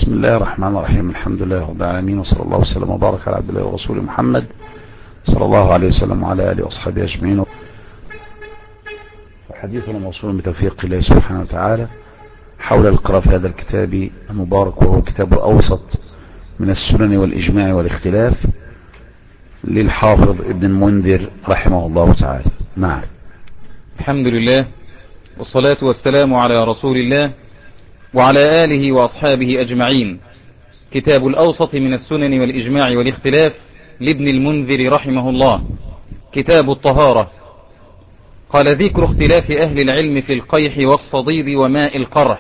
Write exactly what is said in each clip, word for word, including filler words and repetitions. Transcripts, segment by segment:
بسم الله الرحمن الرحيم. الحمد لله رب العالمين، وصلى الله وسلم وبارك على عبد الله ورسوله محمد صلى الله عليه وسلم وعلى آله وأصحابه أجمعين. حديثنا موصول بتوفيق الله سبحانه وتعالى حول القراءة في هذا الكتاب المبارك، وهو كتاب أوسط من السنن والإجماع والاختلاف للحافظ ابن المنذر رحمه الله تعالى. نعم. الحمد لله والصلاة والسلام على رسول الله وعلى آله وأصحابه أجمعين. كتاب الأوسط من السنن والإجماع والاختلاف لابن المنذر رحمه الله، كتاب الطهارة. قال: ذكر اختلاف أهل العلم في القيح والصديد وماء القرح.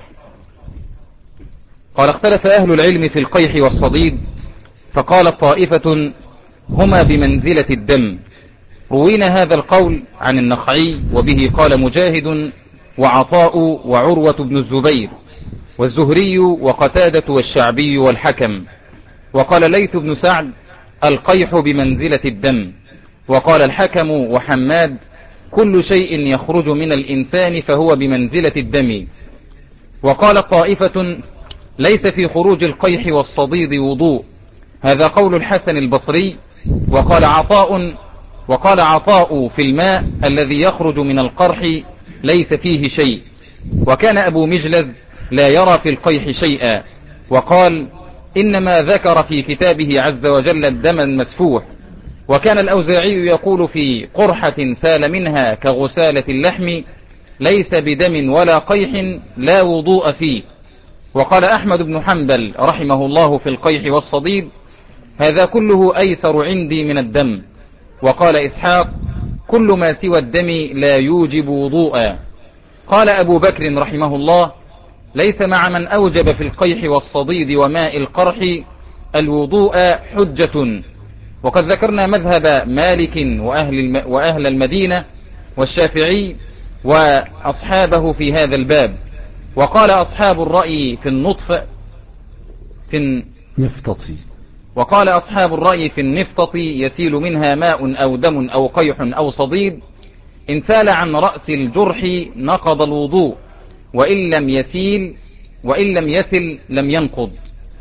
قال: اختلف أهل العلم في القيح والصديد، فقال طائفة هما بمنزلة الدم. روينا هذا القول عن النخعي، وبه قال مجاهد وعطاء وعروة بن الزبير والزهري وقتادة والشعبي والحكم. وقال ليث بن سعد: القيح بمنزلة الدم. وقال الحكم وحماد: كل شيء يخرج من الإنسان فهو بمنزلة الدم. وقال طائفة: ليس في خروج القيح والصديد وضوء. هذا قول الحسن البصري. وقال عطاء وقال عطاء في الماء الذي يخرج من القرح ليس فيه شيء. وكان أبو مجلز لا يرى في القيح شيئا، وقال: إنما ذكر في كتابه عز وجل الدم المسفوح. وكان الأوزاعي يقول في قرحة سال منها كغسالة اللحم ليس بدم ولا قيح لا وضوء فيه. وقال أحمد بن حنبل رحمه الله في القيح والصديد: هذا كله أيسر عندي من الدم. وقال إسحاق: كل ما سوى الدم لا يوجب وضوءا. قال أبو بكر رحمه الله: ليس مع من أوجب في القيح والصديد وماء القرح الوضوء حجة. وقد ذكرنا مذهب مالك وأهل, الم... وأهل المدينة والشافعي وأصحابه في هذا الباب. وقال أصحاب الرأي في النطف في نفطتي وقال أصحاب الرأي في النفطة يسيل منها ماء أو دم أو قيح أو صديد، إن سال عن رأس الجرح نقض الوضوء، وإن لم يسيل وإن لم يسل لم ينقض.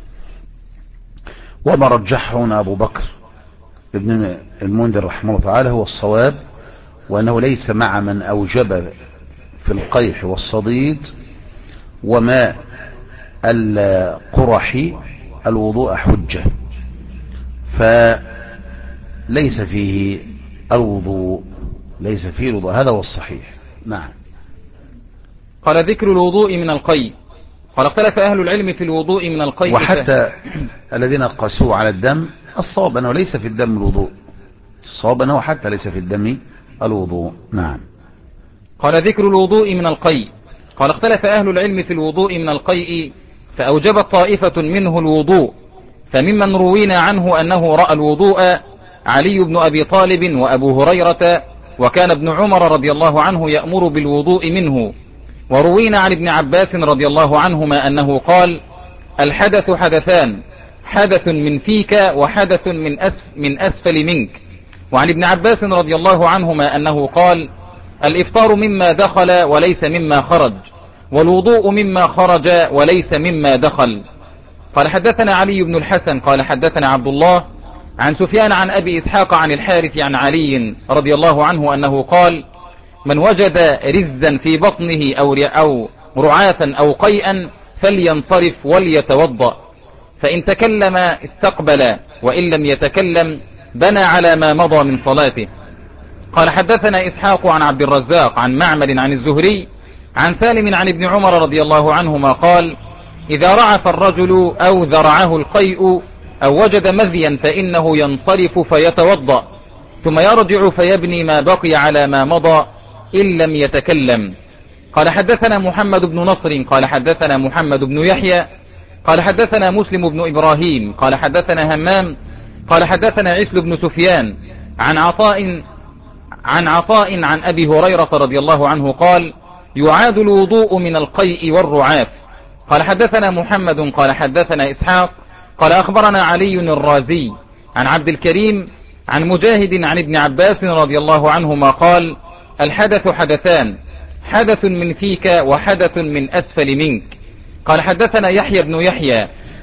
وما رجحه هنا أبو بكر ابن المنذر رحمه الله تعالى هو الصواب، وأنه ليس مع من أوجب في القيح والصديد وماء القرح الوضوء حجة، فليس فيه الوضوء ليس فيه الوضوء هذا هو الصحيح. نعم. قال: ذكر الوضوء من القيء. قال: اختلف أهل العلم في الوضوء من القيء، وحتى الذين قاسوا على الدم الصواب أنه ليس في الدم الوضوء، الصواب أنه حتى ليس في الدم الوضوء. نعم. قال: ذكر الوضوء من القيء. قال: اختلف أهل العلم في الوضوء من القيء، فأوجبت طائفة منه الوضوء. فممن روينا عنه أنه رأى الوضوء علي بن أبي طالب وأبو هريرة، وكان ابن عمر رضي الله عنه يأمر بالوضوء منه. وروينا عن ابن عباس رضي الله عنهما أنه قال: الحدث حدثان، حدث من فيك وحدث من أسف من أسفل منك. وعن ابن عباس رضي الله عنهما أنه قال: الإفطار مما دخل وليس مما خرج، والوضوء مما خرج وليس مما دخل. قال: حدثنا علي بن الحسن قال: حدثنا عبد الله عن سفيان عن أبي إسحاق عن الحارث عن علي رضي الله عنه أنه قال: من وجد رزا في بطنه أو أو رعاة أو قيئا فلينصرف وليتوضأ، فإن تكلم استقبل، وإن لم يتكلم بنى على ما مضى من صلاته. قال: حدثنا إسحاق عن عبد الرزاق عن معمر عن الزهري عن سالم عن ابن عمر رضي الله عنهما قال: إذا رعف الرجل أو ذرعه القيء أو وجد مذيا فإنه ينصرف فيتوضأ، ثم يرجع فيبني ما بقي على ما مضى إن لم يتكلم. قال: حدثنا محمد بن نصر قال: حدثنا محمد بن يحيى قال: حدثنا مسلم بن إبراهيم قال: حدثنا همام قال: حدثنا عسل بن سفيان عن عطاء عن عطاء عن أبي هريرة رضي الله عنه قال: يعاد الوضوء من القيء والرعاف. قال: حدثنا محمد قال: حدثنا إسحاق قال: أخبرنا علي الرازي عن عبد الكريم عن مجاهد عن ابن عباس رضي الله عنهما قال: الحدث حدثان، حدث من فيك وحدث من أسفل منك. قال: حدثنا يحيى بن يحيى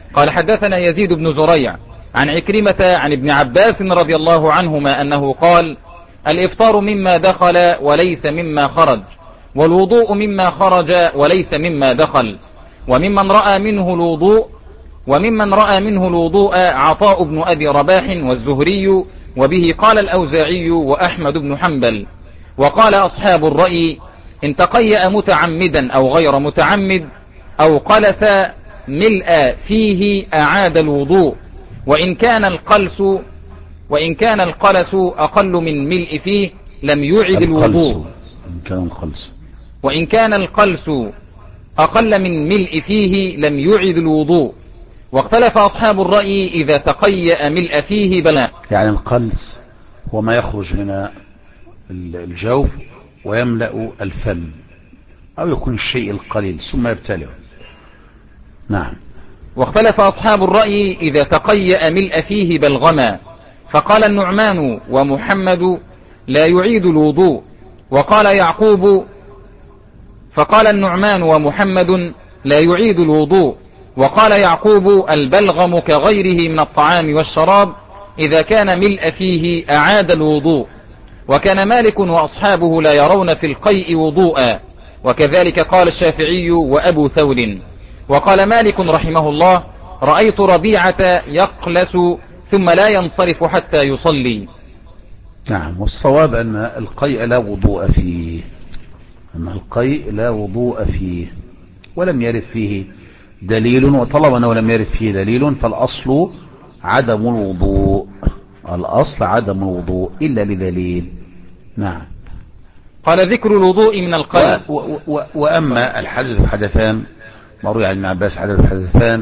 قال حدثنا يزيد بن زريع عن عكرمة عن ابن عباس رضي الله عنهما أنه قال الإفطار مما دخل وليس مما خرج، والوضوء مما خرج وليس مما دخل. وممن رأى منه الوضوء وممن رأى منه الوضوء عطاء بن أبي رباح والزهري، وبه قال الأوزاعي وأحمد بن حنبل. وقال أصحاب الرأي إن تقيأ متعمدا أو غير متعمد أو قلس ملء فيه أعاد الوضوء، وإن كان القلس وإن كان القلس أقل من ملء فيه لم يعد الوضوء إن كان القلس وإن كان القلس أقل من ملء فيه لم يعد الوضوء. واختلف أصحاب الرأي إذا تقيأ ملء فيه بلا. يعني القلس هو ما يخرج من الجوف ويملأ الفم، أو يكون الشيء القليل ثم يبتلعه. نعم. واختلف أصحاب الرأي إذا تقيأ ملء فيه بلغما، فقال النعمان ومحمد لا يعيد الوضوء، وقال يعقوب فقال النعمان ومحمد لا يعيد الوضوء، وقال يعقوب البلغم كغيره من الطعام والشراب إذا كان ملء فيه أعاد الوضوء. وكان مالك وأصحابه لا يرون في القيء وضوءا، وكذلك قال الشافعي وأبو ثور. وقال مالك رحمه الله رأيت ربيعة يقلس ثم لا ينصرف حتى يصلي. نعم. والصواب أن القيء لا وضوء فيه أن القيء لا وضوء فيه ولم يرد فيه دليل، وطالما أنه لم يرد فيه دليل فالأصل عدم الوضوء الأصل عدم الوضوء إلا لدليل. نعم. قال ذكر الوضوء من القيء. و و و وأما الحدث حدثان مروي عن ابن عباس حدث حدثان،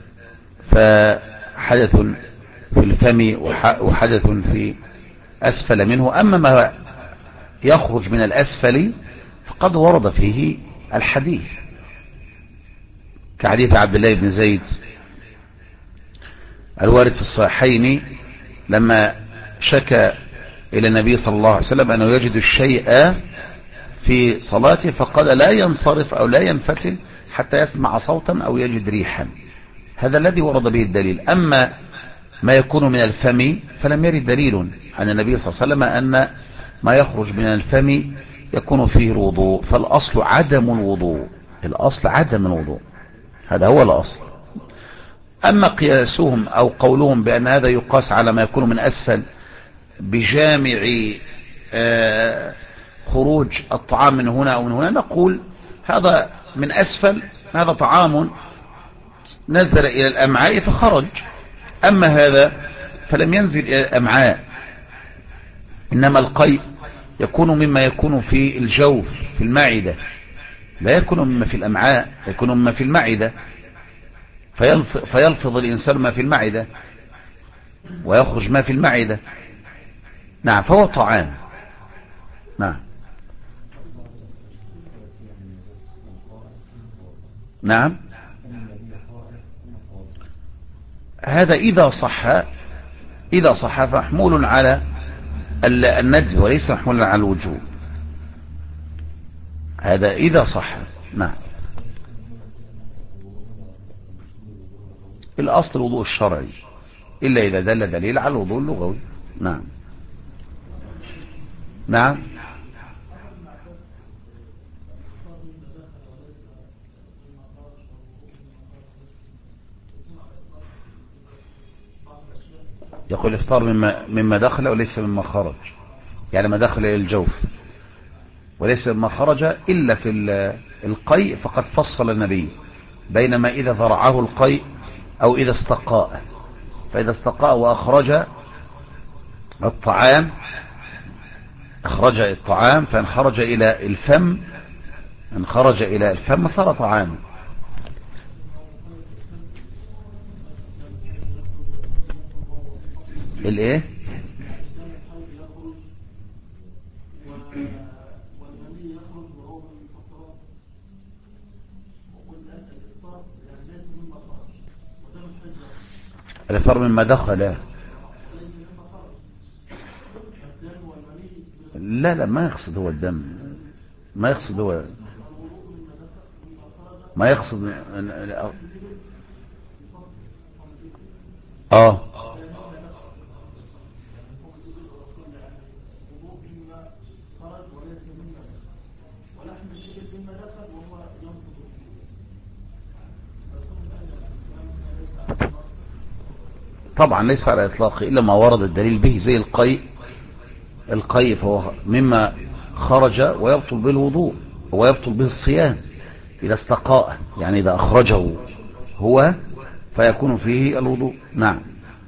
فحدث في الفم وحدث في أسفل منه. أما ما يخرج من الأسفل فقد ورد فيه الحديث كحديث عبد الله بن زيد الوارد في الصحيحين لما شكى إلى النبي صلى الله عليه وسلم أنه يجد الشيء في صلاته فقال لا ينصرف أو لا ينفتل حتى يسمع صوتا أو يجد ريحا. هذا الذي ورد به الدليل. أما ما يكون من الفم فلم يرد دليل عن النبي صلى الله عليه وسلم أن ما يخرج من الفم يكون فيه الوضوء، فالأصل عدم الوضوء الأصل عدم الوضوء هذا هو الأصل. أما قياسهم أو قولهم بأن هذا يقاس على ما يكون من أسفل بجامع آه خروج الطعام من هنا أو من هنا، نقول هذا من أسفل هذا طعام نزل إلى الأمعاء فخرج، أما هذا فلم ينزل إلى الأمعاء، إنما القيء يكون مما يكون في الجوف في المعدة، لا يكون مما في الأمعاء، يكون مما في المعدة، فيلفظ الإنسان ما في المعدة ويخرج ما في المعدة. نعم. فهو طعام. نعم. نعم. هذا إذا صح إذا صح فمحمول على الندب وليس محمولا على الوجوب. هذا إذا صح. نعم. الأصل الوضوء الشرعي إلا إذا دل دليل على الوضوء اللغوي. نعم. نعم. يقول الافطار مما, مما دخل وليس مما خرج، يعني ما دخل إلى الجوف وليس مما خرج إلا في القيء، فقد فصل النبي بينما إذا ذرعه القيء أو إذا استقاء، فإذا استقاء وأخرج الطعام أخرج الطعام فإن خرج إلى الفم إن خرج إلى الفم صار طعاما. الايه؟ الافطار مما دخل. لا لا ما يقصد هو الدم، ما يقصد هو ما يقصد اه طبعا ليس على اطلاقه الا ما ورد الدليل به، زي القيء. القيء فهو مما خرج ويبطل به الوضوء ويبطل به الصيام اذا استقاء، يعني اذا اخرجه هو فيكون فيه الوضوء. نعم.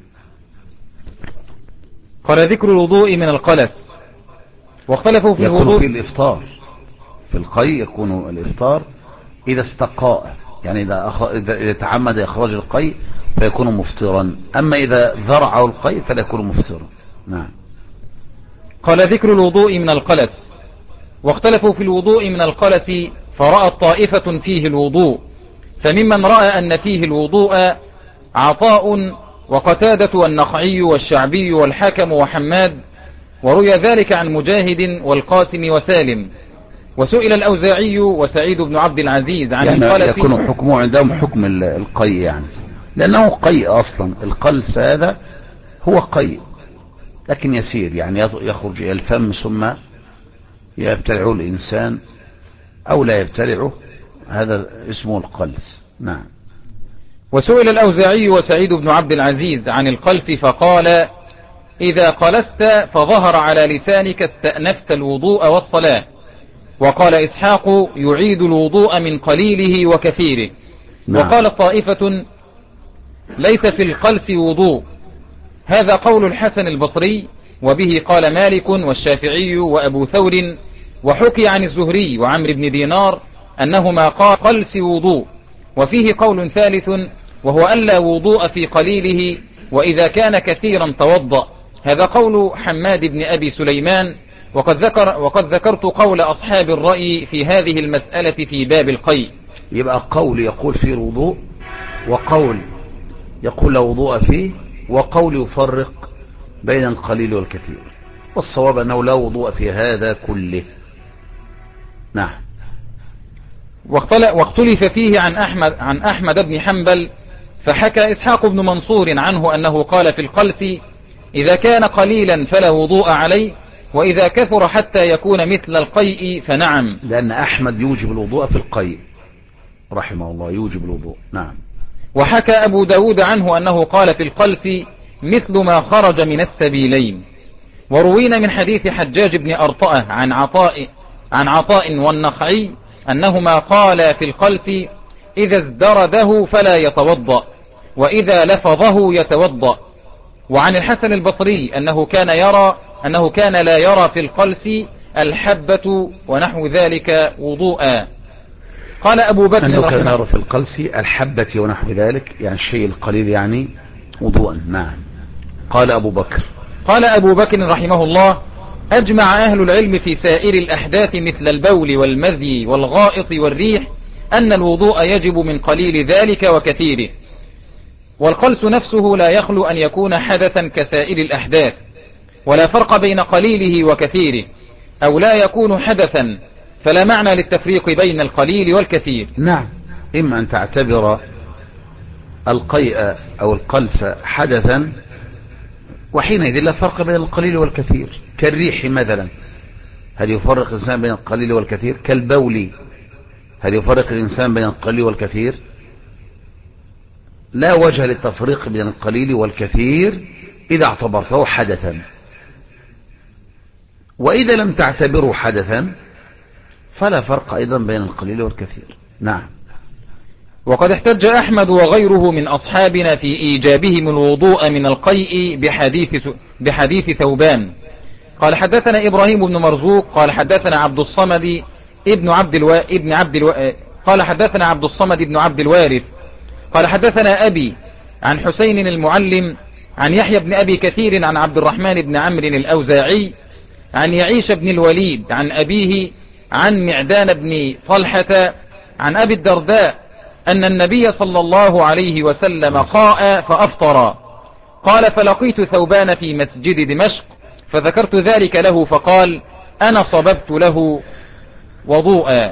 قال ذكر الوضوء من القلس، واختلفوا في يكون الوضوء في الافطار. في القيء يكون الافطار اذا استقاء، يعني اذا, أخ... إذا تعمد اخراج القيء فيكون مفطرا، اما اذا ذرعه القيء فلا يكون مفطرا. نعم. قال ذكر الوضوء من القلس، واختلفوا في الوضوء من القلس، فرأت طائفة فيه الوضوء، فممن رأى أن فيه الوضوء عطاء وقتادة والنخعي والشعبي والحكم وحماد، وروي ذلك عن مجاهد والقاسم وسالم. وسئل الأوزاعي وسعيد بن عبد العزيز عن يعني القلس، يكون حكمه عندهم حكم القيء، يعني لأنه قيء أصلا. القلس هذا هو قيء لكن يسير، يعني يخرج إلى الفم ثم يبتلعه الإنسان أو لا يبتلعه، هذا اسمه القلس. نعم. وسئل الأوزاعي وسعيد بن عبد العزيز عن القلس فقال: إذا قلست فظهر على لسانك استأنفت الوضوء والصلاة. وقال إسحاق: يعيد الوضوء من قليله وكثيره. نعم. وقال طائفة: ليس في القلس وضوء. هذا قول الحسن البصري، وبه قال مالك والشافعي وأبو ثور، وحكي عن الزهري وعمرو بن دينار أنهما قال قلس وضوء. وفيه قول ثالث، وهو ألا وضوء في قليله، وإذا كان كثيرا توضأ. هذا قول حماد بن أبي سليمان. وقد, ذكر وقد ذكرت قول أصحاب الرأي في هذه المسألة في باب القيء. يبقى قول يقول فيه الوضوء، وقول يقول لا وضوء فيه، وقول يفرق بين القليل والكثير، والصواب أنه لا وضوء في هذا كله. نعم. واختلف فيه عن أحمد, عن أحمد بن حنبل، فحكى إسحاق بن منصور عنه أنه قال في القلس: إذا كان قليلا فلا وضوء عليه، وإذا كثر حتى يكون مثل القيء فنعم. لأن أحمد يوجب الوضوء في القيء رحمه الله، يوجب الوضوء. نعم. وحكى أبو داود عنه أنه قال في القلس مثل ما خرج من السبيلين. وروينا من حديث حجاج بن أرطأة عن عطاء عن عطاء والنخعي أنهما قال في القلس: إذا ازدرده فلا يتوضأ، وإذا لفظه يتوضأ. وعن الحسن البصري أنه كان يرى أنه كان لا يرى في القلس الحبة ونحو ذلك وضوءا. قال أبو بكر أنه كان يرى في القلس الحبة ونحو ذلك، يعني الشيء القليل يعني وضوءا. نعم. قال أبو بكر قال أبو بكر رحمه الله: أجمع أهل العلم في سائر الأحداث مثل البول والمذي والغائط والريح أن الوضوء يجب من قليل ذلك وكثيره. والقلس نفسه لا يخلو أن يكون حدثا كسائر الأحداث، ولا فرق بين قليله وكثيره، أو لا يكون حدثا، فلا معنى للتفريق بين القليل والكثير. نعم. إما أن تعتبر القيء أو القلس حدثا، وحينئذ لا فرق بين القليل والكثير، كالريح مثلا، هل يفرق الإنسان بين القليل والكثير؟ كالبول، هل يفرق الإنسان بين القليل والكثير؟ لا وجه للتفريق بين القليل والكثير إذا اعتبرته حدثا. وإذا لم تعتبره حدثا فلا فرق أيضا بين القليل والكثير. نعم. وقد احتج أحمد وغيره من أصحابنا في إيجابهم الوضوء من القيء بحديث, بحديث ثوبان. قال حدثنا إبراهيم بن مرزوق قال حدثنا عبد الصمد ابن عبد الو... ابن عبد الو... قال حدثنا عبد الصمد ابن عبد الوارث قال حدثنا أبي عن حسين المعلم عن يحيى بن أبي كثير عن عبد الرحمن بن عمرو الأوزاعي عن يعيش بن الوليد عن أبيه عن معدان بن طلحة عن أبي الدرداء أن النبي صلى الله عليه وسلم قاء فأفطر. قال فلقيت ثوبان في مسجد دمشق فذكرت ذلك له فقال أنا صببت له وضوءا.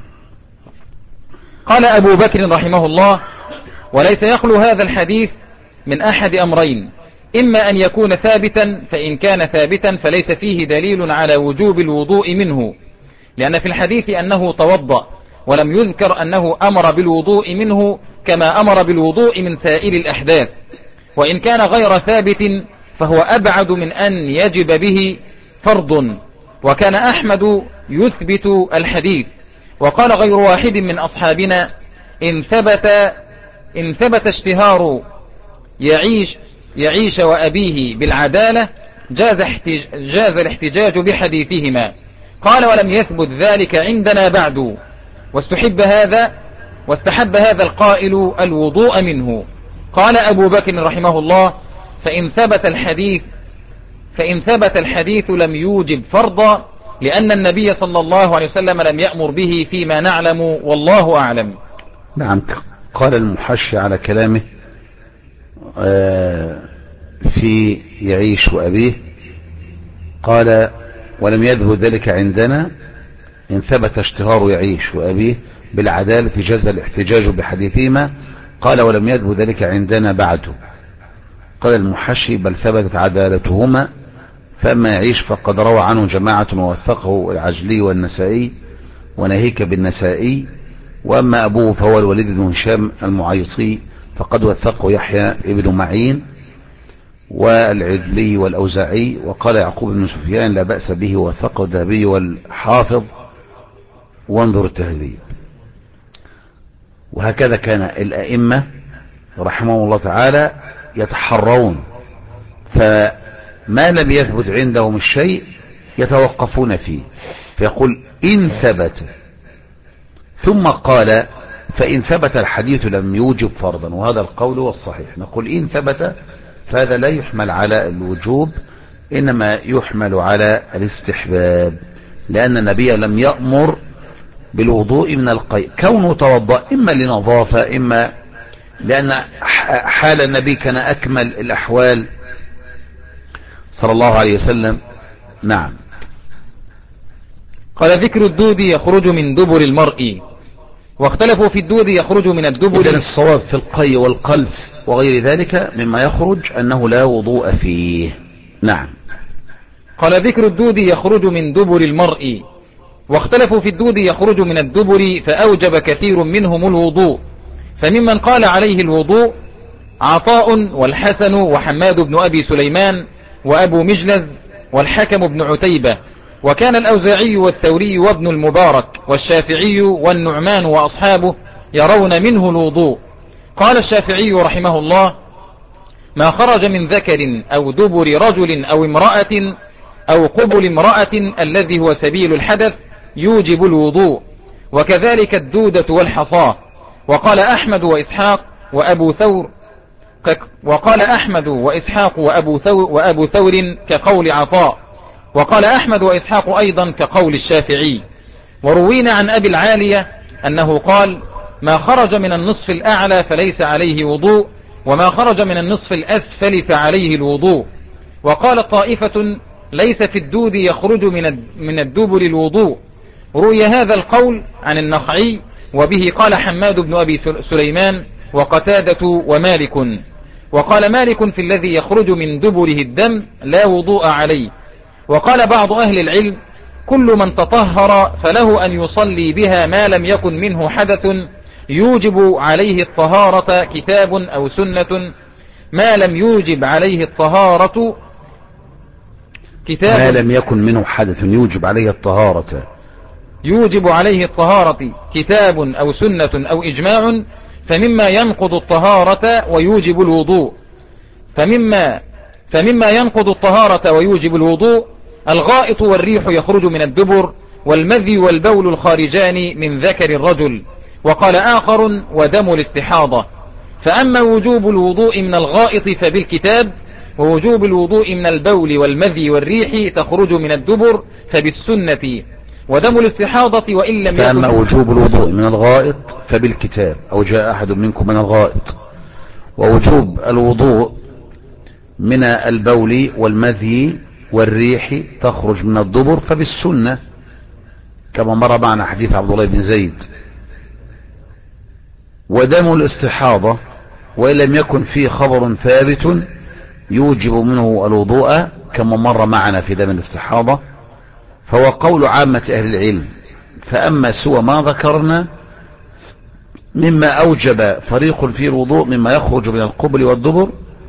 قال أبو بكر رحمه الله: وليس يخلو هذا الحديث من أحد أمرين: إما أن يكون ثابتا، فإن كان ثابتا فليس فيه دليل على وجوب الوضوء منه، لأن في الحديث أنه توضأ، ولم يذكر أنه أمر بالوضوء منه كما أمر بالوضوء من سائر الأحداث. وإن كان غير ثابت فهو أبعد من أن يجب به فرض. وكان أحمد يثبت الحديث، وقال غير واحد من أصحابنا: إن ثبت إن ثبت اشتهار يعيش يعيش وأبيه بالعدالة جاز, احتج جاز الاحتجاج بحديثهما. قال: ولم يثبت ذلك عندنا بعد، واستحب هذا واستحب هذا القائل الوضوء منه. قال أبو بكر رحمه الله: فإن ثبت الحديث فإن ثبت الحديث لم يوجب فرضا، لأن النبي صلى الله عليه وسلم لم يأمر به فيما نعلم، والله أعلم. نعم. قال المحشي على كلامه في يعيش وأبيه، قال: ولم يذهب ذلك عندنا، إن ثبت اشتهار يعيش وأبيه بالعدالة جاز الاحتجاج بحديثهما. قال: ولم يذهب ذلك عندنا بعده. قال المحشي: بل ثبتت عدالتهما، فأما يعيش فقد روى عنه جماعة ووثقه العجلي والنسائي وناهيك بالنسائي، وأما أبوه فهو الوليد بن هشام المعيصي فقد وثقه يحيى ابن معين والعجلي والأوزاعي. وقال يعقوب بن سفيان: لا بأس به، ووثقه الذهبي والحافظ، وانظر التهذيب. وهكذا كان الأئمة رحمه الله تعالى يتحرون، فما لم يثبت عندهم الشيء يتوقفون فيه، فيقول: إن ثبت، ثم قال: فإن ثبت الحديث لم يوجب فرضا، وهذا القول والصحيح. نقول: إن ثبت فهذا لا يحمل على الوجوب، إنما يحمل على الاستحباب، لأن النبي لم يأمر بالوضوء من القيء، كونه توضأ إما لنظافة، إما لأن حال النبي كان أكمل الأحوال صلى الله عليه وسلم. نعم. قال: ذكر الدود يخرج من دبر المرء، واختلفوا في الدود يخرج من الدبر. إذن الصواب في القي والقلف وغير ذلك مما يخرج أنه لا وضوء فيه. نعم. قال: ذكر الدود يخرج من دبر المرء، واختلفوا في الدود يخرج من الدبر، فأوجب كثير منهم الوضوء. فممن قال عليه الوضوء عطاء والحسن وحماد بن أبي سليمان وأبو مجلز والحكم بن عتيبة، وكان الأوزاعي والثوري وابن المبارك والشافعي والنعمان وأصحابه يرون منه الوضوء. قال الشافعي رحمه الله: ما خرج من ذكر أو دبر رجل أو امرأة أو قبل امرأة الذي هو سبيل الحدث يوجب الوضوء، وكذلك الدودة والحصاة. وقال أحمد وإسحاق وأبو ثور وقال أحمد وإسحاق وأبو ثور, وأبو ثور كقول عطاء. وقال أحمد وإسحاق أيضا كقول الشافعي. وروينا عن أبي العالية أنه قال: ما خرج من النصف الأعلى فليس عليه وضوء، وما خرج من النصف الأسفل فعليه الوضوء. وقال طائفة: ليس في الدود يخرج من الدبر الوضوء. روي هذا القول عن النخعي، وبه قال حماد بن أبي سليمان وقتادة ومالك. وقال مالك: في الذي يخرج من دبره الدم لا وضوء عليه. وقال بعض أهل العلم: كل من تطهر فله أن يصلي بها ما لم يكن منه حدث يوجب عليه الطهارة، كتاب أو سنة. ما لم يوجب عليه الطهارة كتاب ما لم يكن منه حدث يوجب عليه الطهارة يوجب عليه الطهارة كتاب أو سنة أو إجماع، فمما ينقض الطهارة ويوجب الوضوء فمما فمما ينقض الطهارة ويوجب الوضوء الغائط والريح يخرج من الدبر، والمذي والبول الخارجان من ذكر الرجل. وقال آخر: ودم الاستحاضة. فأما وجوب الوضوء من الغائط فبالكتاب، ووجوب الوضوء من البول والمذي والريح تخرج من الدبر فبالسنة. ودم الاستحاضة وإن لم يكن. فأما وجوب الوضوء من الغائط فبالكتاب، أو جاء أحد منكم من الغائط. ووجوب الوضوء من البول والمذي والريح تخرج من الدبر فبالسنة، كما مر معنا حديث عبد الله بن زيد. ودم الاستحاضة وإن لم يكن فيه خبر ثابت يوجب منه الوضوء كما مر معنا في دم الاستحاضة، فهو قول عامة أهل العلم. فأما سوى ما ذكرنا مما أوجب فريق فيه الوضوء مما يخرج من القبل والدبر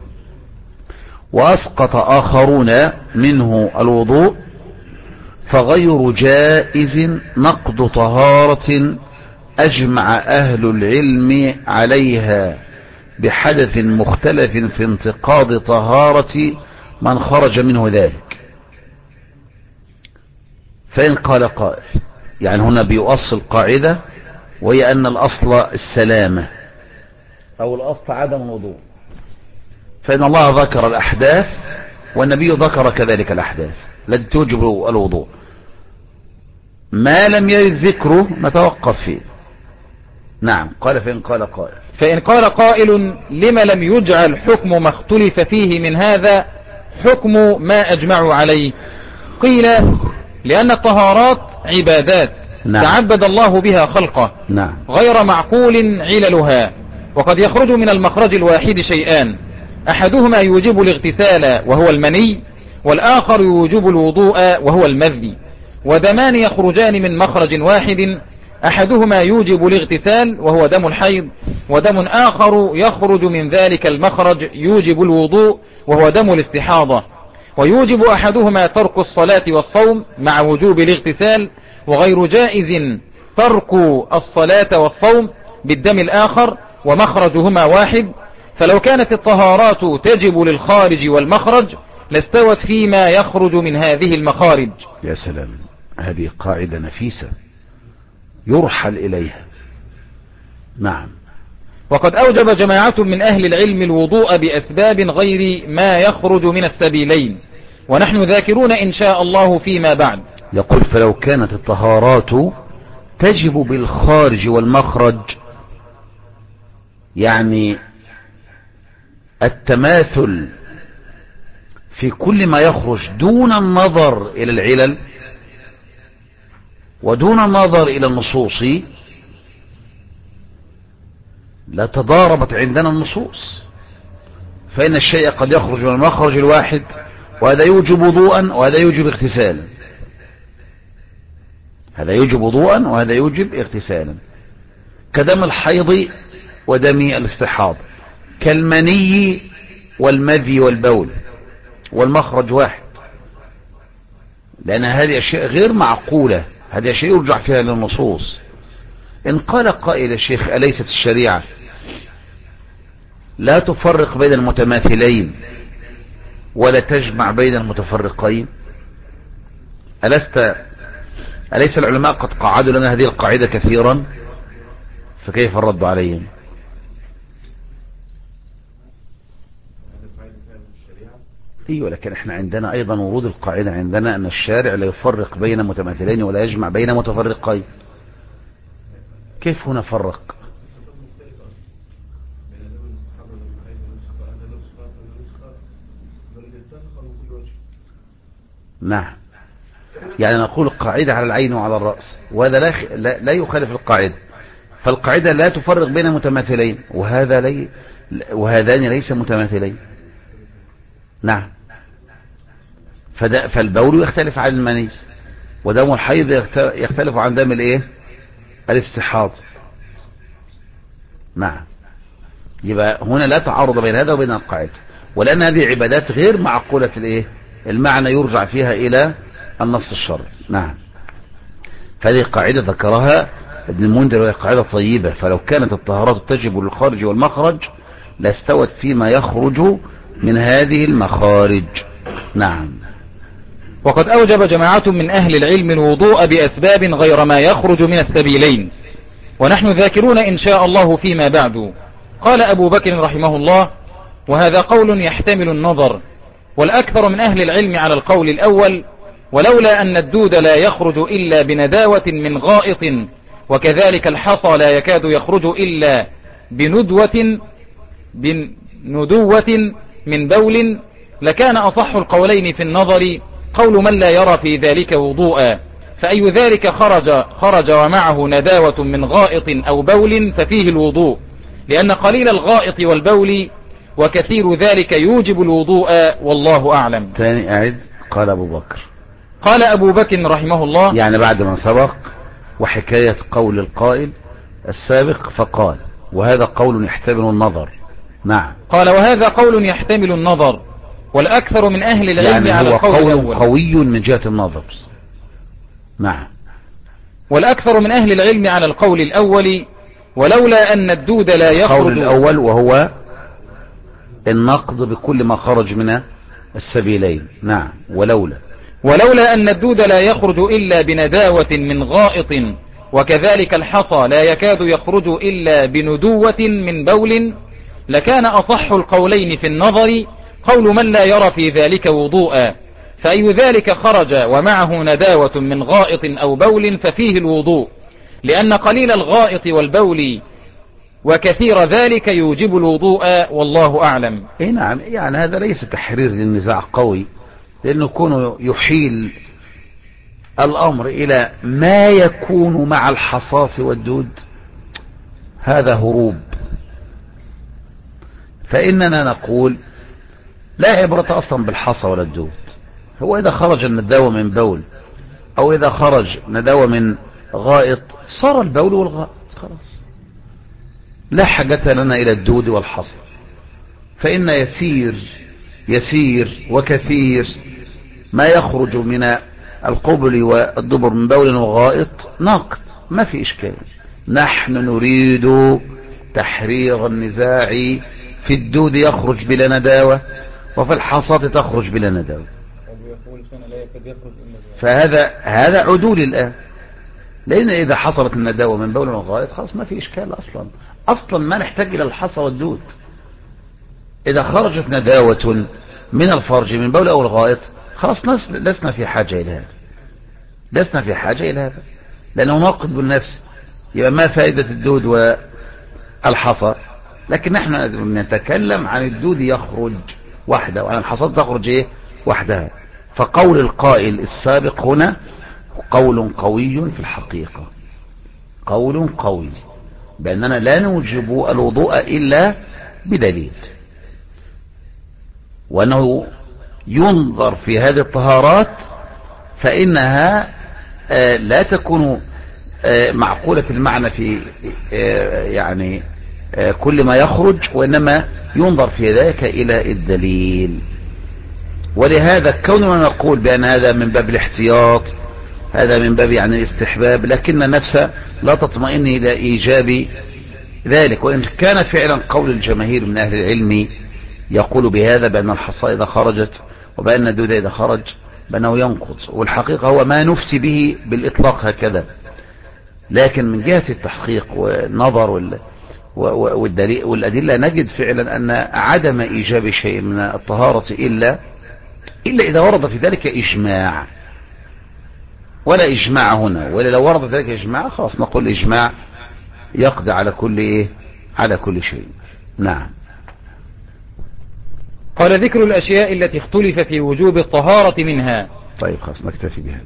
وأسقط آخرون منه الوضوء، فغير جائز نقض طهارة أجمع أهل العلم عليها بحدث مختلف في انتقاض طهارة من خرج منه ذلك. فإن قال قائل، يعني هنا بيؤصل قاعدة، وهي أن الأصل السلامة أو الأصل عدم الوضوء، فإن الله ذكر الأحداث والنبي ذكر كذلك الأحداث التي توجب الوضوء، ما لم يرد ذكره نتوقف فيه. نعم. قال فإن قال قائل فإن قال قائل لما لم يجعل حكم ما اختلف فيه من هذا حكم ما أجمعوا عليه؟ قيل لأن الطهارات عبادات نعم. تعبد الله بها خلقه نعم. غير معقول عللها، وقد يخرج من المخرج الواحد شيئان، أحدهما يوجب الاغتسال وهو المني، والآخر يوجب الوضوء وهو المذي، ودمان يخرجان من مخرج واحد، أحدهما يوجب الاغتسال وهو دم الحيض، ودم آخر يخرج من ذلك المخرج يوجب الوضوء وهو دم الاستحاضة، ويوجب أحدهما ترك الصلاة والصوم مع وجوب الاغتسال، وغير جائز ترك الصلاة والصوم بالدم الآخر ومخرجهما واحد. فلو كانت الطهارات تجب للخارج والمخرج لاستوت فيما يخرج من هذه المخارج. يا سلام، هذه قاعدة نفيسة يرحل إليها. نعم. وقد أوجب جماعة من أهل العلم الوضوء بأسباب غير ما يخرج من السبيلين، ونحن ذاكرون إن شاء الله فيما بعد. يقول فلو كانت الطهارات تجب بالخارج والمخرج، يعني التماثل في كل ما يخرج دون النظر إلى العلل ودون النظر إلى النصوص، لا تضاربت عندنا النصوص، فإن الشيء قد يخرج من المخرج الواحد، وهذا يوجب وضوءا وهذا يوجب اغتسالا، هذا يوجب وضوءا وهذا يوجب اغتسالا، كدم الحيض ودم الاستحاضة، كالمني والمذي والبول، والمخرج واحد، لأن هذه أشياء غير معقولة، هذه أشياء يرجع فيها للنصوص. إن قال قائل الشيخ أليست الشريعة لا تفرق بين المتماثلين ولا تجمع بين المتفرقين؟ ألست أليس العلماء قد قعدوا لنا هذه القاعدة كثيرا؟ فكيف الرد عليهم؟ ايوه، لكن احنا عندنا ايضا ورود القاعدة عندنا ان الشارع لا يفرق بين متماثلين ولا يجمع بين متفرقين. كيف هنا فرق؟ نعم، يعني نقول القاعدة على العين وعلى الرأس، وهذا لا, لا يخالف القاعدة، فالقاعدة لا تفرق بين متماثلين، وهذا لي وهذان ليس متماثلين. نعم. فالبول يختلف عن المني، ودم الحيض يختلف عن دم الايه الاستحاضة. نعم. يبقى هنا لا تعارض بين هذا وبين القاعدة، ولأن هذه عبادات غير معقولة الايه المعنى، يرجع فيها إلى النص الشرعي. نعم. فهذه قاعدة ذكرها ابن المنذر وهي قاعدة طيبة، فلو كانت الطهارات تجب للخارج والمخرج لاستوت فيما يخرج من هذه المخارج. نعم. وقد أوجب جماعة من أهل العلم الوضوء بأسباب غير ما يخرج من السبيلين، ونحن ذاكرون إن شاء الله فيما بعد. قال أبو بكر رحمه الله: وهذا قول يحتمل النظر، والأكثر من أهل العلم على القول الأول، ولولا أن الدود لا يخرج إلا بنداوة من غائط، وكذلك الحصى لا يكاد يخرج إلا بندوة بندوة من بول، لكان أصح القولين في النظر قول من لا يرى في ذلك وضوءا، فأي ذلك خرج خرج ومعه نداوة من غائط أو بول ففيه الوضوء، لأن قليل الغائط والبول وكثير ذلك يوجب الوضوء والله أعلم. ثاني أعد. قال أبو بكر. قال أبو بكر رحمه الله، يعني بعد ما سبق وحكاية قول القائل السابق فقال وهذا قول يحتمل النظر. نعم. قال وهذا قول يحتمل النظر والأكثر من أهل العلم يعني على هو القول قول الأول. قوي من جهة النظر. نعم. والأكثر من أهل العلم على القول الأول، ولولا أن الدود لا يخرج. القول الأول وهو النقض بكل ما خرج من السبيلين. نعم. ولولا ولولا أن الدود لا يخرج إلا بنداوة من غائط، وكذلك الحصى لا يكاد يخرج إلا بندوة من بول، لكان أصح القولين في النظر قول من لا يرى في ذلك وضوءا، فأي ذلك خرج ومعه نداوة من غائط أو بول ففيه الوضوء، لأن قليل الغائط والبول وكثير ذلك يوجب الوضوء والله أعلم. إيه نعم. يعني هذا ليس تحرير للنزاع قوي، لأنه كونه يحيل الأمر إلى ما يكون مع الحصاة والدود هذا هروب. فإننا نقول لا عبرة أصلا بالحصى ولا الدود. هو إذا خرج النداوة من بول أو إذا خرج نداوة من غائط صار البول والغائط خلاص، لا حاجة لنا إلى الدود والحصى. فإن يسير يسير وكثير ما يخرج من القبل والدبر من بول وغائط ناقض، ما في إشكال. نحن نريد تحرير النزاع في الدود يخرج بلا نداوة وفي الحصاة تخرج بلا نداوة. فهذا هذا عدول الآن، لأن إذا حصلت النداوة من بول وغائط خلاص ما في إشكال أصلا. أصلا ما نحتاج إلى الحصى والدود. إذا خرجت نداوة من الفرج من بول أو الغائط خلاص لسنا في حاجة إلى هذا، لسنا في حاجة إلى هذا لأنه ناقض بالنفس. يبقى ما فائدة الدود والحصى؟ لكن نحن نتكلم عن الدود يخرج وحده وعن الحصى تخرج إيه وحدها. فقول القائل السابق هنا قول قوي في الحقيقة، قول قوي بأننا لا نوجب الوضوء إلا بدليل، وأنه ينظر في هذه الطهارات فإنها لا تكون معقولة المعنى في يعني كل ما يخرج، وإنما ينظر في ذلك إلى الدليل. ولهذا كوننا نقول بأن هذا من باب الاحتياط، هذا من باب يعني الاستحباب، لكن النفس لا تطمئن إلى إيجاب ذلك. وإن كان فعلا قول الجماهير من أهل العلم يقول بهذا بأن الحصى إذا خرجت وبأن الدود إذا خرج بأنه ينقض، والحقيقة هو ما نفتي به بالإطلاق هكذا. لكن من جهة التحقيق والنظر والدليل والأدلة نجد فعلا أن عدم إيجاب شيء من الطهارة إلا إلا إذا ورد في ذلك إجماع، ولا إجماع هنا. ولا لو ورد في ذلك إجماع خلاص نقول إجماع يقضي على كل إيه على كل شيء. نعم. قال ذكر الأشياء التي اختلف في وجوب الطهارة منها. طيب خلاص نكتفي بهذا.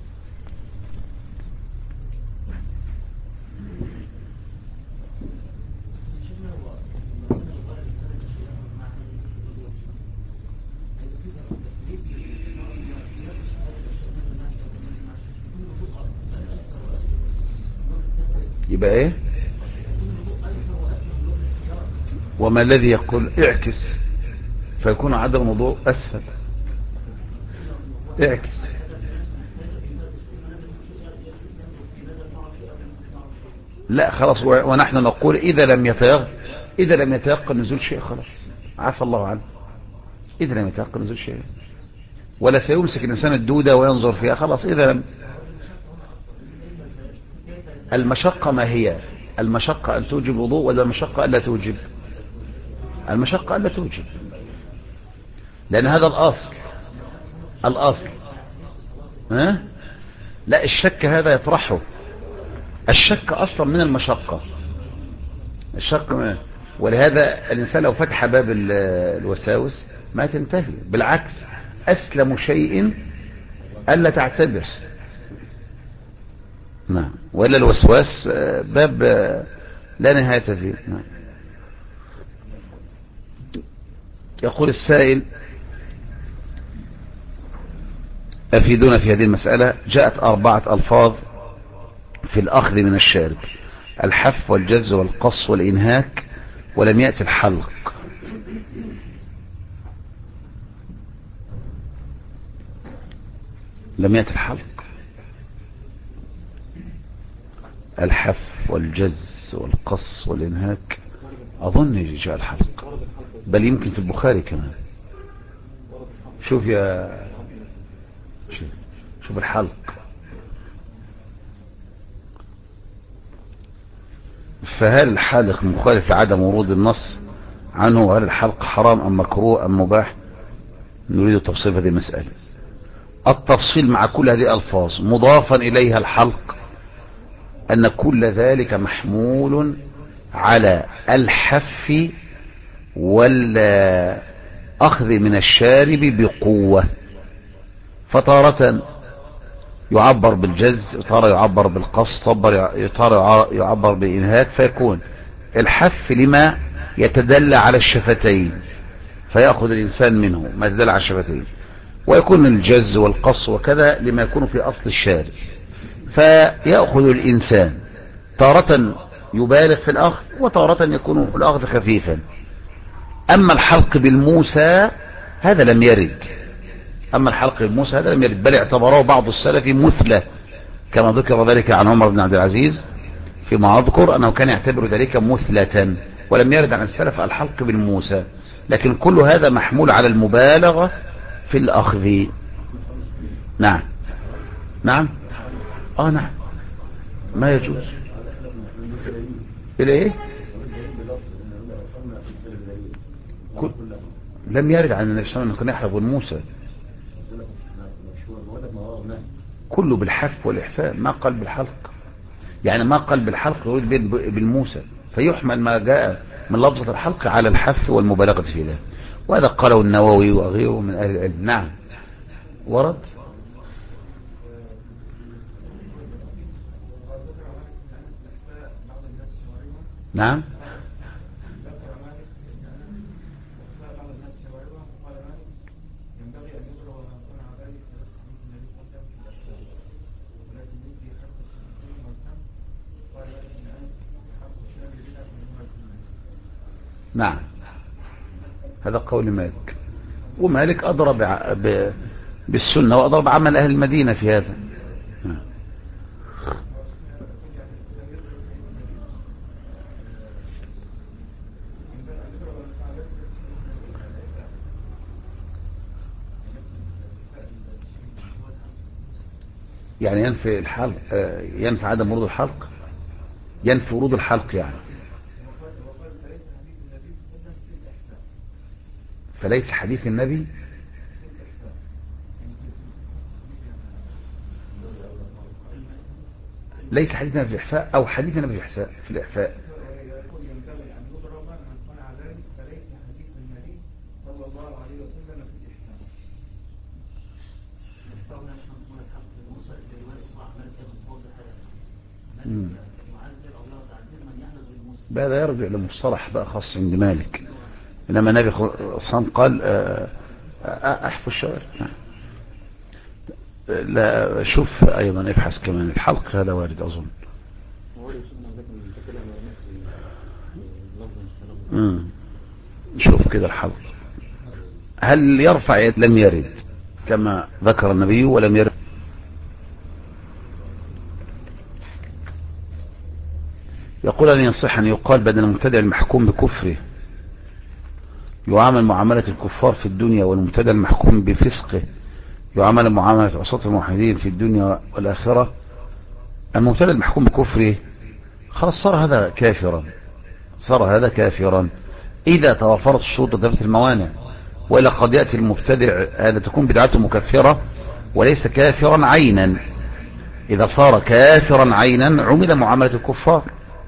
يبقى ايه؟ وما الذي يقول اعكس فيكون عدم الوضوء اسهل؟ اعكس. لا خلاص، ونحن نقول اذا لم يتيقن اذا لم يتيقن نزول شيء خلاص عفى الله عنه. اذا لم يتيقن نزول شيء ولا سيمسك الانسان الدودة وينظر فيها خلاص. اذا لم المشقة ما هي؟ المشقة أن توجب وضوء ولا المشقة ألا توجب؟ المشقة ألا توجب، لأن هذا الأصل. الأصل ها؟ لا الشك هذا يطرحه. الشك أصلا من المشقة. الشك من... ولهذا الإنسان لو فتح باب الوساوس ما تنتهي، بالعكس أسلم شيء ألا تعتبر. نعم. ولا الوسواس باب لا نهاية فيه. نعم. يقول السائل: أفيدونا في هذه المسألة. جاءت أربعة ألفاظ في الأخذ من الشارب: الحف والجز والقص والإنهاك، ولم يأتي الحلق. لم يأتي الحلق. الحف والجز والقص والإنهاك أظن جاء الحلق، بل يمكن في البخاري كمان. شوف يا شوف, شوف الحلق. فهل الحالق مخالف لعدم ورود النص عنه؟ وهل الحلق حرام أم مكروه أم مباح؟ نريد تفصيل هذه المسألة. التفصيل مع كل هذه الألفاظ مضافا إليها الحلق أن كل ذلك محمول على الحف والأخذ من الشارب بقوة، فتارة يعبر بالجز، تارة يعبر بالقص، تارة يعبر بالإنهاك، فيكون الحف لما يتدلى على الشفتين فيأخذ الإنسان منه ما يتدلى على الشفتين، ويكون الجز والقص وكذا لما يكون في أصل الشارب، فيأخذ الإنسان تارة يبالغ في الأخذ وتارة يكون الأخذ خفيفا. أما الحلق بالموسى هذا لم يرد، أما الحلق بالموسى هذا لم يرد، بل اعتبره بعض السلف مثلة، كما ذكر ذلك عن عمر بن عبد العزيز فيما أذكر أنه كان يعتبر ذلك مثلة، ولم يرد عن السلف الحلق بالموسى. لكن كل هذا محمول على المبالغة في الأخذ. نعم نعم آه نعم ما يجوز. إلى إيه؟ لم يرد عن النبي صلى الله عليه وسلم أنه كان يحلق بالموسى، كله بالحف والإحفاء، ما قال بالحلق. يعني ما قال بالحلق يريد بالموسى، فيحمل ما جاء من لفظة الحلق على الحف والمبالغة في ذلك، وهذا قاله النووي وغيره من أهل العلم. نعم ورد. نعم نعم هذا قول مالك، ومالك أضرب بالسنة وأضرب عمل أهل المدينة في هذا. يعني ينفي الحلق، ينفي عدم ورود الحلق، ينفي ورود الحلق يعني. فليس حديث النبي ليس حديث النبي في الإحفاء أو حديث النبي في الإحفاء. هذا يرجع لمصطلح بقى خاص عند مالك، إنما النبي صلى الله عليه وسلم قال أحفوا الشعر. لا شوف أيضا ابحث كمان الحلق، هذا وارد أظن. مم. شوف كده الحلق هل يرفع يد؟ لم يرد كما ذكر النبي ولم يرد. يقول أن يصح أن يقال بدل المبتدع المحكوم بكفره يعامل معاملة الكفار في الدنيا، والمبتدع المحكوم بفسقه يعامل معاملة عصاة الموحدين في الدنيا والآخرة. المبتدع المحكوم بكفره خلاص صار هذا كافرا، صار هذا كافرا إذا توفرت الشروط وتفت الموانع، وإلا قد يأتي المبتدع هذا تكون بدعته مكفرة وليس كافرا عينا. إذا صار كافرا عينا عمل معاملة الكفار.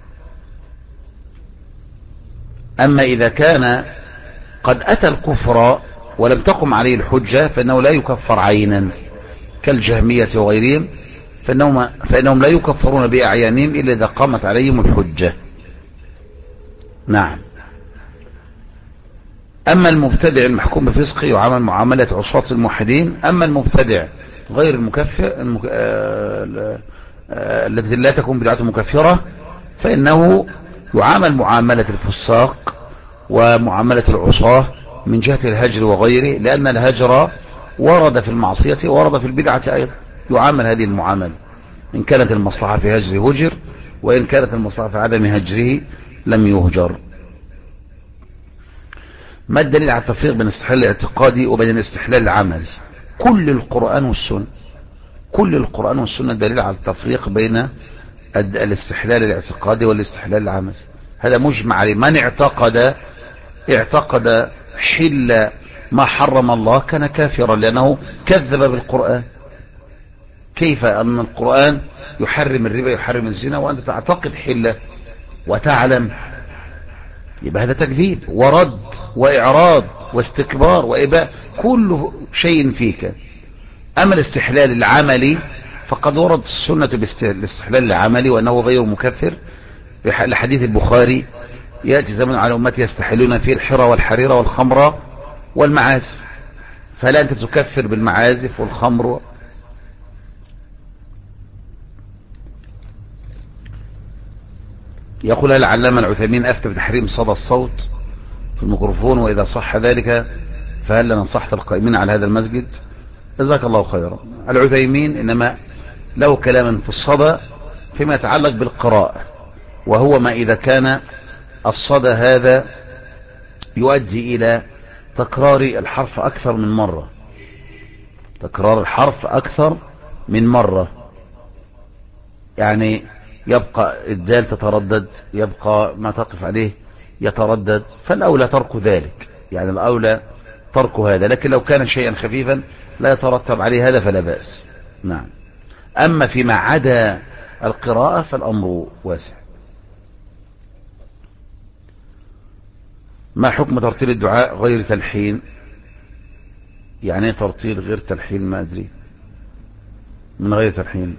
أما إذا كان قد أتى الكفر ولم تقم عليه الحجة فإنه لا يكفر عينا كالجهمية وغيرهم، فإنهم, فإنهم لا يكفرون بأعيانهم إلا إذا قامت عليهم الحجة. نعم أما المبتدع المحكوم بفسقه يعامل معاملة عصاة الموحدين. أما المبتدع غير المكفر المك... آه... آه... الذي لا تكون بدعته مكفرة فإنه يعامل معاملة الفساق ومعاملة العصاة من جهة الهجر وغيره، لأن الهجر ورد في المعصية ورد في البدعة أيضا، يعامل هذه المعاملة. إن كانت المصلحة في هجره هجر، وإن كانت المصلحة في عدم هجره لم يهجر. ما الدليل على التفريق بين الاستحلال الاعتقادي وبين الاستحلال العملي؟ كل القرآن والسنة، كل القرآن والسنة دليل على التفريق بين الاستحلال الاعتقادي والاستحلال العملي. هذا مجمع عليه. من اعتقد اعتقد حل ما حرم الله كان كافرا، لأنه كذب بالقرآن. كيف أن القرآن يحرم الربا يحرم الزنا وأنت تعتقد حله وتعلم؟ يبقى هذا تكذيب ورد وإعراض واستكبار وإباء، كل شيء فيك. أما الاستحلال العملي فقد ورد السنة بالاستحلال العملي وأنه غير مكفر، لحديث البخاري: يأتي زمن على أمتي يستحلون فيه الحرى والحرير والخمر والمعازف. فلا أنت تكفر بالمعازف والخمر. يقول العلامة العثيمين: أفتى بتحريم صدى الصوت في الميكروفون، وإذا صح ذلك فهل نصحت القائمين على هذا المسجد؟ جزاك الله خيرا. العثيمين إنما له كلاما في الصدى فيما يتعلق بالقراءة، وهو ما إذا كان الصدى هذا يؤدي إلى تكرار الحرف أكثر من مرة، تكرار الحرف أكثر من مرة، يعني يبقى الدال تتردد، يبقى ما تقف عليه يتردد، فالأولى ترك ذلك، يعني الأولى ترك هذا. لكن لو كان شيئا خفيفا لا يترتب عليه هذا فلا بأس. نعم. أما فيما عدا القراءة فالأمر واسع. ما حكم ترتيل الدعاء غير تلحين؟ يعني ترتيل غير تلحين؟ ما أدري. من غير تلحين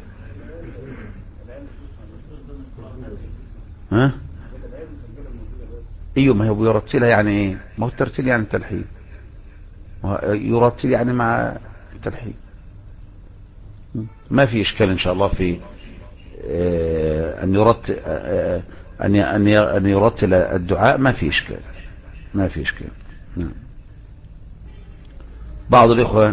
ها؟ ايوه، ما هو يرتلها يعني ايه؟ ما هو الترتيل يعني التلحين، يرتل يعني مع التلحين. ما في اشكال ان شاء الله في ان يرتل ان ان يرتل الدعاء، ما في اشكال، ما في اشكال. بعض الاخوه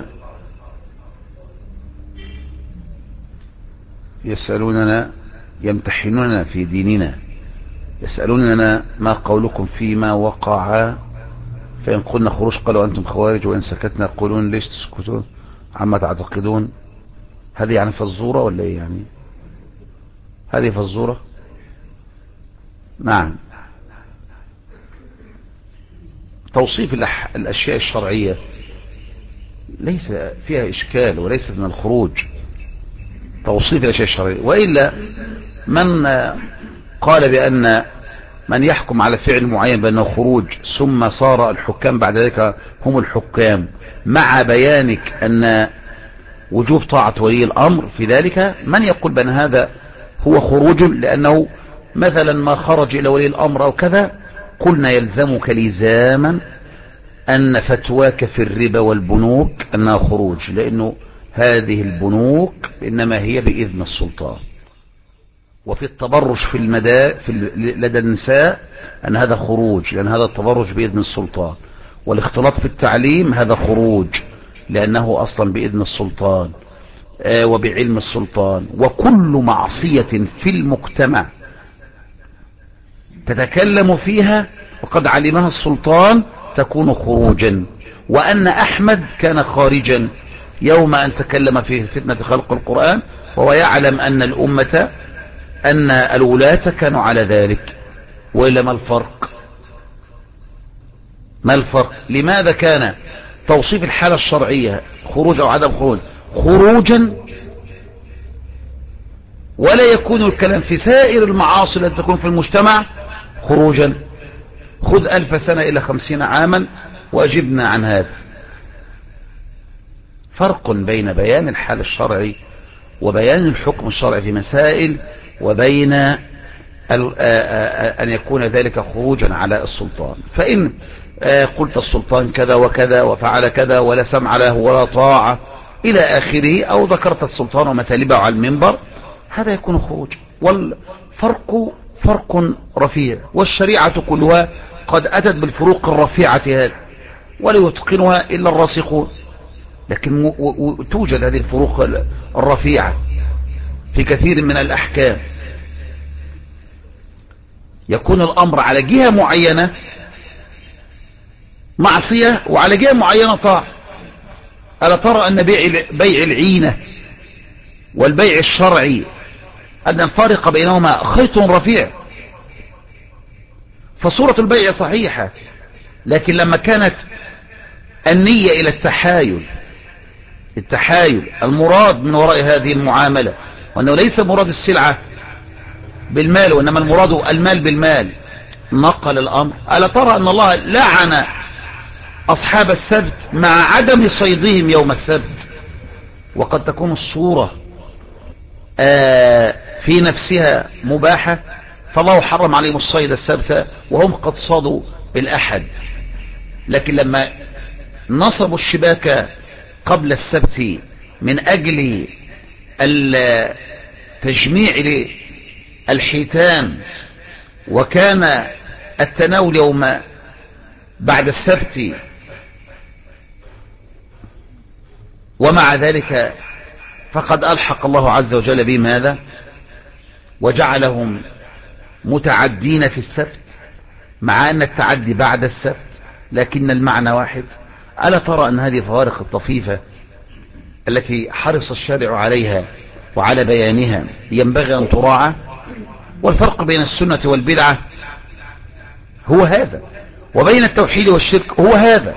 يسالوننا، يمتحنوننا في ديننا، يسألوننا: ما قولكم فيما وقع؟ فإن قلنا خروج قالوا أنتم خوارج، وإن سكتنا يقولون ليش تسكتون عما تعتقدون. هذه يعني فزورة ولا إيه يعني؟ هذه فزورة؟ نعم. توصيف الأشياء الشرعية ليس فيها إشكال وليس من الخروج، توصيف الأشياء الشرعية. وإلا من قال بأن من يحكم على فعل معين بأنه خروج ثم صار الحكام بعد ذلك هم الحكام، مع بيانك أن وجوب طاعة ولي الأمر في ذلك، من يقول بأن هذا هو خروج لأنه مثلا ما خرج إلى ولي الأمر أو كذا؟ قلنا: يلزمك لزاما أن فتواك في الربا والبنوك أنها خروج، لأنه هذه البنوك إنما هي بإذن السلطان. وفي التبرج في المدى في لدى النساء أن هذا خروج، لأن هذا التبرج بإذن السلطان. والاختلاط في التعليم هذا خروج لأنه أصلا بإذن السلطان آه وبعلم السلطان. وكل معصية في المجتمع تتكلم فيها وقد علمها السلطان تكون خروجا. وأن أحمد كان خارجا يوم أن تكلم في فتنة خلق القرآن، وهو يعلم أن الأمة أن الولاة كانوا على ذلك. وإلا ما الفرق؟ ما الفرق؟ لماذا كان توصيف الحالة الشرعية خروج أو عدم خروج خروجا، ولا يكون الكلام في سائر المعاصي التي تكون في المجتمع خروجا؟ خذ ألف سنة إلى خمسين عاما وأجبنا عن هذا. فرق بين بيان الحال الشرعي وبيان الحكم الشرعي في مسائل، وبين أن يكون ذلك خروجا على السلطان. فإن آه قلت السلطان كذا وكذا وفعل كذا ولا سمع له ولا طاعة إلى آخره، أو ذكرت السلطان ومثالبه على المنبر، هذا يكون خروج. والفرق فرق رفيع، والشريعة كلها قد أتت بالفروق الرفيعة هذه ولا يتقنها إلا الراسخون، لكن توجد هذه الفروق الرفيعة في كثير من الأحكام. يكون الأمر على جهة معينة معصية وعلى جهة معينة طاعة. ألا ترى أن بيع بيع العينة والبيع الشرعي أن الفارق بينهما خيط رفيع؟ فصورة البيع صحيحة، لكن لما كانت النية إلى التحايل التحايل المراد من وراء هذه المعاملة، وأنه ليس مراد السلعة بالمال وإنما المراد المال بالمال، نقل الأمر. ألا ترى أن الله لعن أصحاب السبت مع عدم صيدهم يوم السبت؟ وقد تكون الصورة آه في نفسها مباحة، فالله حرم عليهم الصيد السبت وهم قد صادوا بالأحد، لكن لما نصبوا الشباك قبل السبت من أجل التجميع للحيتان، وكان التناول يوم بعد السبت، ومع ذلك فقد ألحق الله عز وجل بهم هذا وجعلهم متعدين في السبت، مع أن التعدي بعد السبت لكن المعنى واحد. ألا ترى أن هذه الفوارق الطفيفة التي حرص الشارع عليها وعلى بيانها ينبغي أن تراعى؟ والفرق بين السنة والبدعة هو هذا، وبين التوحيد والشرك هو هذا.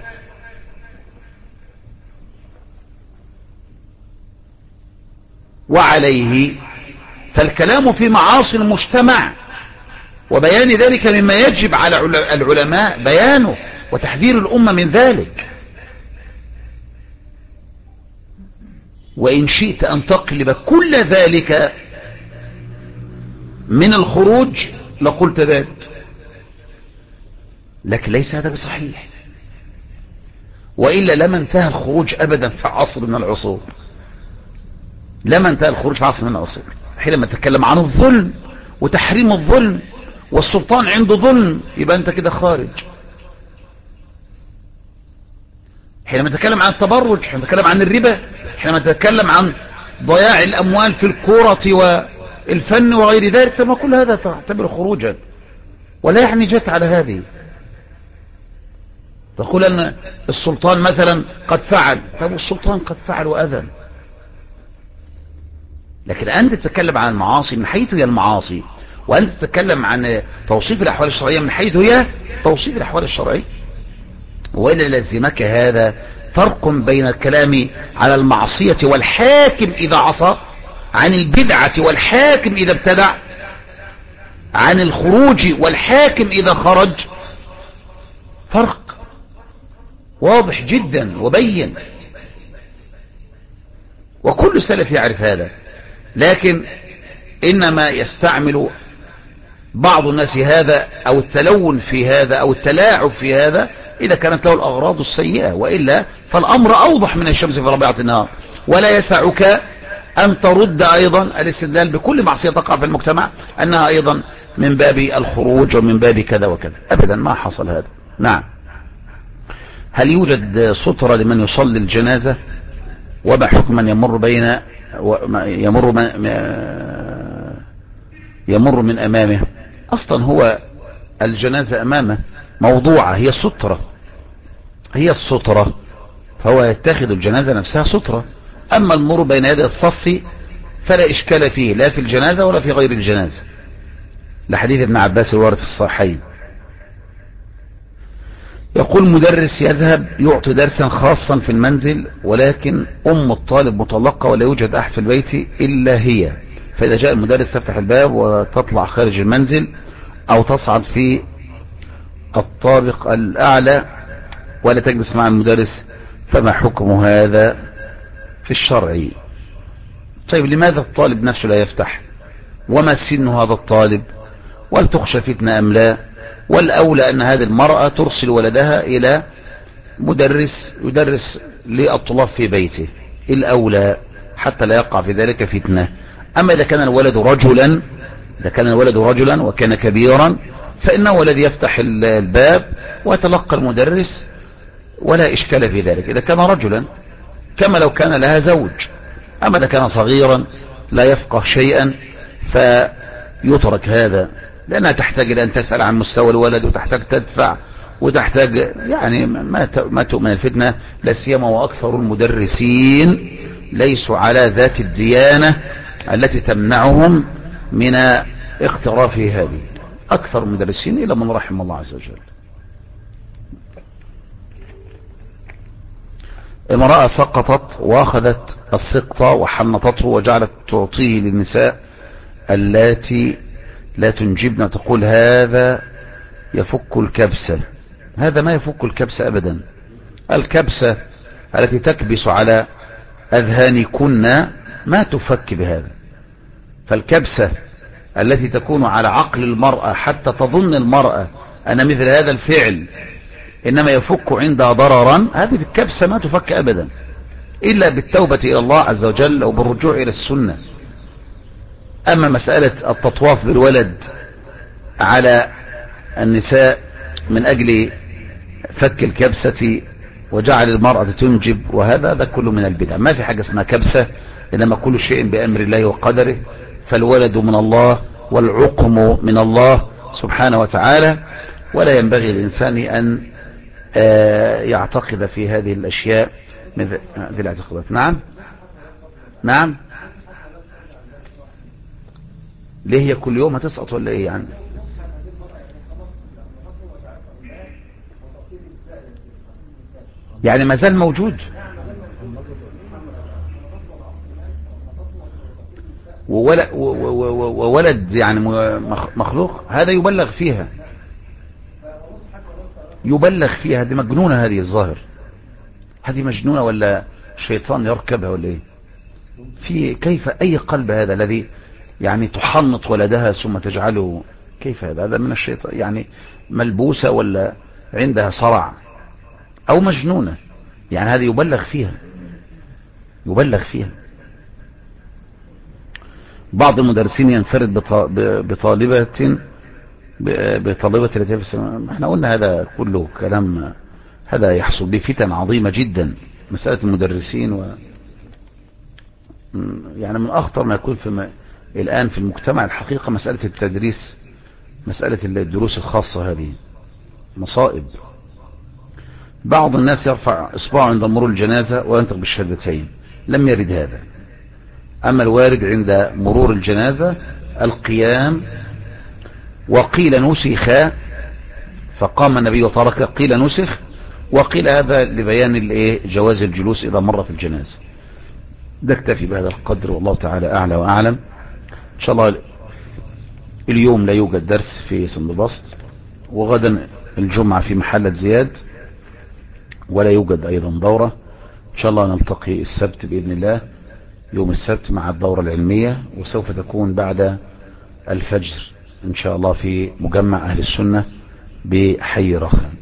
وعليه فالكلام في معاصي المجتمع وبيان ذلك مما يجب على العلماء بيانه وتحذير الأمة من ذلك. وإن شئت أن تقلب كل ذلك من الخروج لقلت ذلك، لكن ليس هذا بصحيح، وإلا لما انتهى الخروج أبدا في عصر من العصور، لما انتهى الخروج في عصر من العصور. حينما تتكلم عن الظلم وتحريم الظلم والسلطان عنده ظلم يبقى انت كده خارج. حينما تتكلم عن التبرج، حينما تتكلم عن الربا، حينما تتكلم عن ضياع الأموال في الكرة والفن وغير ذلك، ثم كل هذا تعتبر خروجا ولا يعني جت على هذه. تقول أن السلطان مثلا قد فعل، طب السلطان قد فعل وأذن، لكن أنت تتكلم عن المعاصي من حيث هي المعاصي، وأنت تتكلم عن توصيف الأحوال الشرعية من حيث هي توصيف الأحوال الشرعية. وإلا لازمك هذا فرق بين الكلام على المعصية والحاكم إذا عصى، عن البدعة والحاكم إذا ابتدع، عن الخروج والحاكم إذا خرج، فرق واضح جدا وبين، وكل سلف يعرف هذا. لكن إنما يستعمل بعض الناس هذا أو التلون في هذا أو التلاعب في هذا إذا كانت له الأغراض السيئة، وإلا فالأمر أوضح من الشمس في ربيعة النهار. ولا يسعك أن ترد أيضا الاستدلال بكل معصية تقع في المجتمع أنها أيضا من باب الخروج ومن باب كذا وكذا، أبدا ما حصل هذا. نعم. هل يوجد سترة لمن يصلي الجنازة؟ وما حكم من يمر بين يمر من يمر من أمامه؟ أصلا هو الجنازة أمامه موضوعة، هي السترة، هي السترة، فهو يتخذ الجنازة نفسها سترة. أما المر بين يدي الصف فلا إشكال فيه، لا في الجنازة ولا في غير الجنازة، لحديث ابن عباس الوارد في الصحيحين. يقول مدرس يذهب يعطي درسا خاصا في المنزل، ولكن أم الطالب مطلقة ولا يوجد أحد في البيت إلا هي، فإذا جاء المدرس تفتح الباب وتطلع خارج المنزل أو تصعد في الطابق الأعلى ولا تجلس مع المدرس، فما حكم هذا في الشرع؟ طيب لماذا الطالب نفسه لا يفتح؟ وما سن هذا الطالب؟ وهل تخشى فتنة أم لا؟ والأولى أن هذه المرأة ترسل ولدها إلى مدرس يدرس للطلاب في بيته، الأولى حتى لا يقع في ذلك فتنة. أما إذا كان الولد رجلا إذا كان الولد رجلا وكان كبيرا فإنه الذي يفتح الباب ويتلقى المدرس ولا إشكال في ذلك إذا كان رجلا، كما لو كان لها زوج. أما إذا كان صغيرا لا يفقه شيئا فيترك هذا، لأنها تحتاج إلى أن تسأل عن مستوى الولد وتحتاج تدفع وتحتاج يعني ما ما تؤمن الفتنة، لا سيما وأكثر المدرسين ليسوا على ذات الديانة التي تمنعهم من اقتراف هذه. أكثر المدرسين إلى من رحم الله عز وجل. امرأة سقطت وأخذت السقطة وحنطته وجعلت تعطيه للنساء اللاتي لا تنجبن، تقول هذا يفك الكبسة. هذا ما يفك الكبسة أبدا. الكبسة التي تكبس على أذهانكن ما تفك بهذا. فالكبسة التي تكون على عقل المرأة حتى تظن المرأة أن مثل هذا الفعل إنما يفك عندها ضررا، هذه الكبسة ما تفك أبدا إلا بالتوبة إلى الله عز وجل أو بالرجوع إلى السنة. أما مسألة التطواف بالولد على النساء من أجل فك الكبسة وجعل المرأة تنجب وهذا ده كله من البدع. ما في حاجة اسمها كبسة، إنما كل شيء بأمر الله وقدره. فالولد من الله والعقم من الله سبحانه وتعالى، ولا ينبغي للإنسان أن يعتقد في هذه الأشياء مثل هذه الاعتقادات. نعم نعم ليه هي كل يوم هتسقط ولا ايه يعني؟ يعني ما زال موجود وولد يعني مخلوق، هذا يبلغ فيها يبلغ فيها دي مجنونة هذه الظاهر، هذه مجنونة ولا شيطان يركبها ولا ايه؟ في كيف اي قلب هذا الذي يعني تحنط ولدها ثم تجعله، كيف هذا؟ هذا من الشيطان، يعني ملبوسة ولا عندها صرع او مجنونة، يعني هذه يبلغ فيها يبلغ فيها. بعض المدرسين ينفرد بطالبة بطالبة التي في السنة. احنا قلنا هذا كله كلام، هذا يحصل به فتن عظيمة جدا. مسألة المدرسين و يعني من اخطر ما يكون في م... الان في المجتمع الحقيقة مسألة التدريس، مسألة الدروس الخاصة، هذه مصائب. بعض الناس يرفع اصبعه عند مرور الجنازة وينطق بالشهادتين، لم يرد هذا. اما الوارد عند مرور الجنازة القيام، وقيل نسخ فقام النبي وترك، قيل نسخ، وقيل هذا لبيان الايه جواز الجلوس اذا مرت الجنازة. ده اكتفي بهذا القدر والله تعالى اعلى واعلم. ان شاء الله اليوم لا يوجد درس في سندبسط، وغدا الجمعة في محلة زياد، ولا يوجد ايضا دورة. ان شاء الله نلتقي السبت باذن الله، يوم السبت مع الدورة العلمية، وسوف تكون بعد الفجر ان شاء الله في مجمع اهل السنة بحي رخان.